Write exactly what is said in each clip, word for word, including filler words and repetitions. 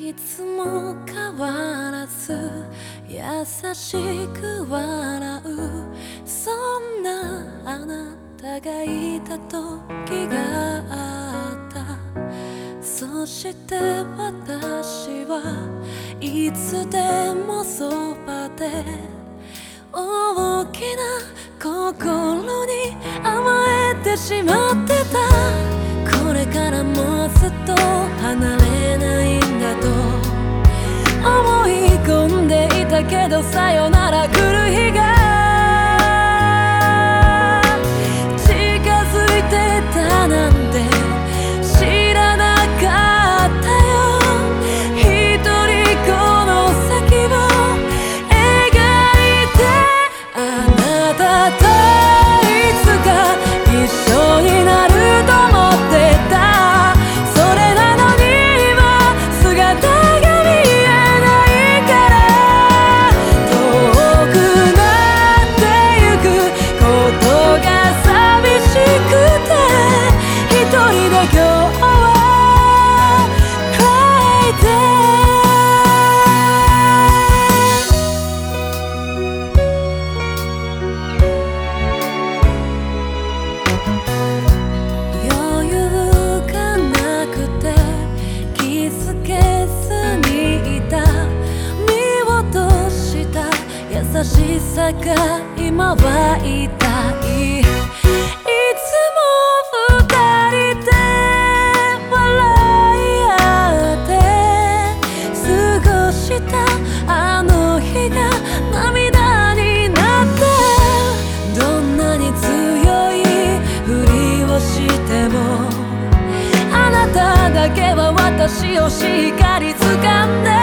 いつも変わらず優しく笑う、そんなあなたがいた時があった。そして私はいつでもそばで大きな心に甘えてしまってた。これからもずっと離れないんだと思い込んでいたけど、さよなら来る日が近づいてたなんて知らなかったよ。一人この先を描いて、あなたといつか一緒になると思ってた。それなのに今姿が見えないから、遠くなってゆくことが寂しくて、一人で今日は Cry Day。 余裕がなくて気づけずにいた、見落とした優しさが今は痛い。いつも二人で笑い合って過ごしたあの日が涙になって、どんなに強いふりをしてもあなただけは私をしっかり掴んで、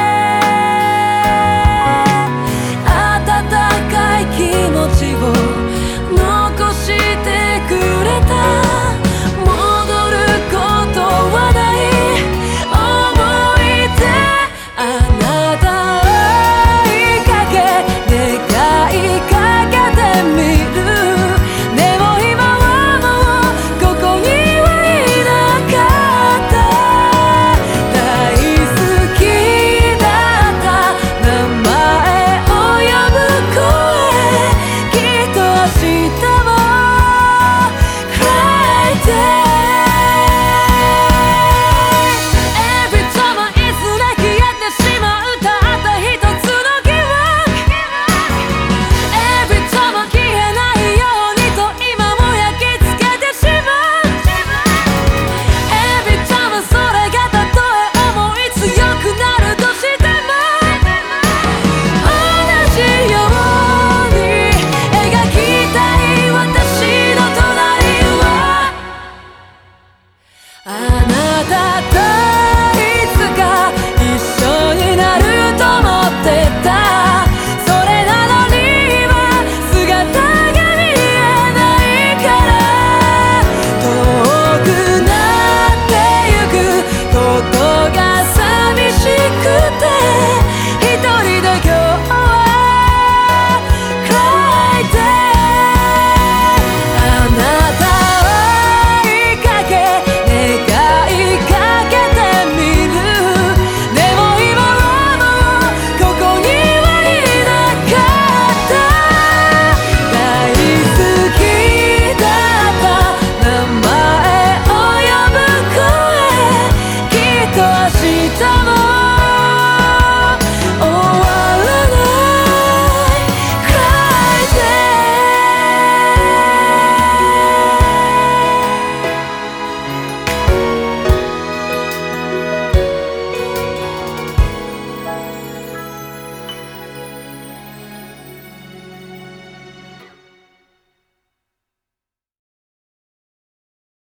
温かい気持ちを残してくれた。戻ることはない思い出、あなたを追いかけ願いかけてみる。でも今はもうここにはいなかった。大好きだった名前を呼ぶ声、きっと明日も Cry Day。 Every time いつだけやってしまうたった一つの疑惑、 Every time 消えないようにと今も焼き付けてしまう。 Every time それがたとえ思い強くなるとしても、同じように描きたい私の隣は、あなたといつか一緒になると思ってた。それなのに今姿が見えないから、遠くなってゆくことが寂しくて、一人で今日は Cry Day。 あなたを追いかけ願いかけてみる。でも今はもうここにはいなかった。大好きだった名前を呼ぶ声、きっと明